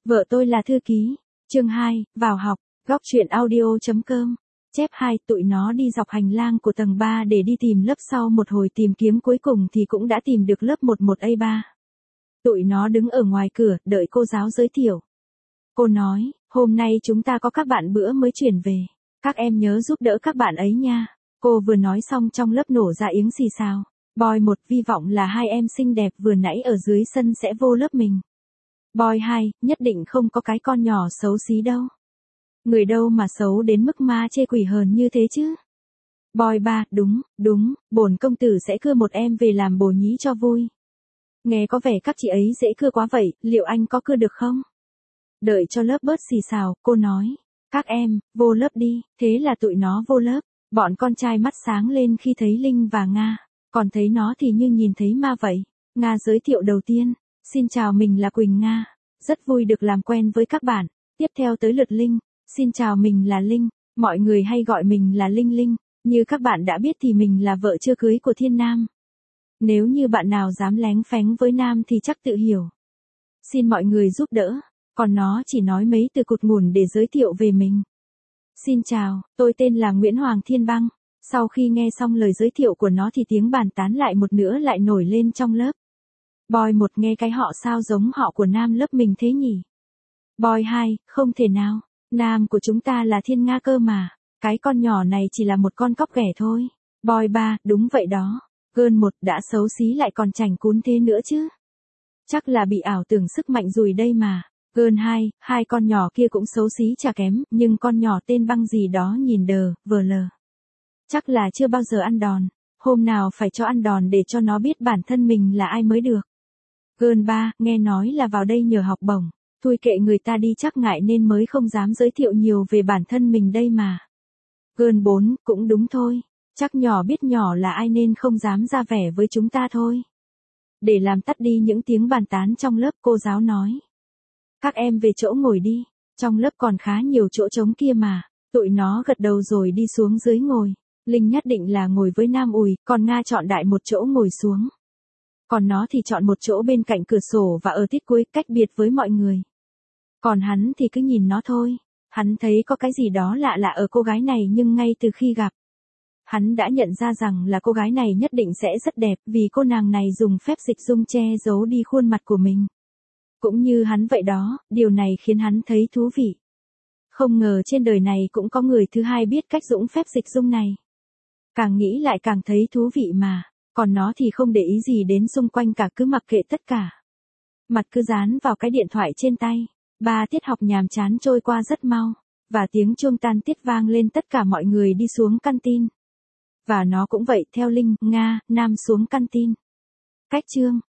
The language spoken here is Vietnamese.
Vợ tôi là thư ký. Chương 2, vào học. Góc truyện audio.com. Chép 2, tụi nó đi dọc hành lang của tầng 3 để đi tìm lớp, sau một hồi tìm kiếm cuối cùng thì cũng đã tìm được lớp 11A3. Tụi nó đứng ở ngoài cửa, đợi cô giáo giới thiệu. Cô nói, hôm nay chúng ta có các bạn bữa mới chuyển về. Các em nhớ giúp đỡ các bạn ấy nha. Cô vừa nói xong trong lớp nổ ra tiếng xì xào. Boy 1 vi vọng là hai em xinh đẹp vừa nãy ở dưới sân sẽ vô lớp mình. Boy 2, nhất định không có cái con nhỏ xấu xí đâu. Người đâu mà xấu đến mức ma chê quỷ hờn như thế chứ. Boy 3, đúng, bổn công tử sẽ cưa một em về làm bồ nhí cho vui. Nghe có vẻ các chị ấy dễ cưa quá vậy, liệu anh có cưa được không? Đợi cho lớp bớt xì xào, cô nói. Các em, vô lớp đi, thế là tụi nó vô lớp. Bọn con trai mắt sáng lên khi thấy Linh và Nga, còn thấy nó thì như nhìn thấy ma vậy. Nga giới thiệu đầu tiên. Xin chào, mình là Quỳnh Nga. Rất vui được làm quen với các bạn. Tiếp theo tới lượt Linh. Xin chào, mình là Linh. Mọi người hay gọi mình là Linh Linh. Như các bạn đã biết thì mình là vợ chưa cưới của Thiên Nam. Nếu như bạn nào dám lén phén với Nam thì chắc tự hiểu. Xin mọi người giúp đỡ. Còn nó chỉ nói mấy từ cụt ngủn để giới thiệu về mình. Xin chào, tôi tên là Nguyễn Hoàng Thiên Băng. Sau khi nghe xong lời giới thiệu của nó thì tiếng bàn tán lại một nữa lại nổi lên trong lớp. Boy 1 nghe cái họ sao giống họ của Nam lớp mình thế nhỉ? Boy 2, không thể nào. Nam của chúng ta là Thiên Nga cơ mà. Cái con nhỏ này chỉ là một con cóc ghẻ thôi. Boy 3, đúng vậy đó. Girl 1 đã xấu xí lại còn chảnh cún thế nữa chứ. Chắc là bị ảo tưởng sức mạnh rồi đây mà. Girl 2, hai con nhỏ kia cũng xấu xí chả kém, nhưng con nhỏ tên Băng gì đó nhìn đờ, vờ lờ. Chắc là chưa bao giờ ăn đòn. Hôm nào phải cho ăn đòn để cho nó biết bản thân mình là ai mới được. Girl 3, nghe nói là vào đây nhờ học bổng. Thôi kệ người ta đi, chắc ngại nên mới không dám giới thiệu nhiều về bản thân mình đây mà. Girl 4, cũng đúng thôi. Chắc nhỏ biết nhỏ là ai nên không dám ra vẻ với chúng ta thôi. Để làm tắt đi những tiếng bàn tán trong lớp, cô giáo nói. Các em về chỗ ngồi đi. Trong lớp còn khá nhiều chỗ trống kia mà. Tụi nó gật đầu rồi đi xuống dưới ngồi. Linh nhất định là ngồi với Nam ủi, còn Nga chọn đại một chỗ ngồi xuống. Còn nó thì chọn một chỗ bên cạnh cửa sổ và ở tiết cuối, cách biệt với mọi người. Còn hắn thì cứ nhìn nó thôi. Hắn thấy có cái gì đó lạ lạ ở cô gái này, nhưng ngay từ khi gặp, hắn đã nhận ra rằng là cô gái này nhất định sẽ rất đẹp, vì cô nàng này dùng phép dịch dung che giấu đi khuôn mặt của mình. Cũng như hắn vậy đó, điều này khiến hắn thấy thú vị. Không ngờ trên đời này cũng có người thứ hai biết cách dùng phép dịch dung này. Càng nghĩ lại càng thấy thú vị mà. Còn nó thì không để ý gì đến xung quanh cả, cứ mặc kệ tất cả. Mặt cứ dán vào cái điện thoại trên tay. 3 tiết học nhàm chán trôi qua rất mau. Và tiếng chuông tan tiết vang lên, tất cả mọi người đi xuống canteen. Và nó cũng vậy, theo Linh, Nga, Nam xuống canteen. Cách chương.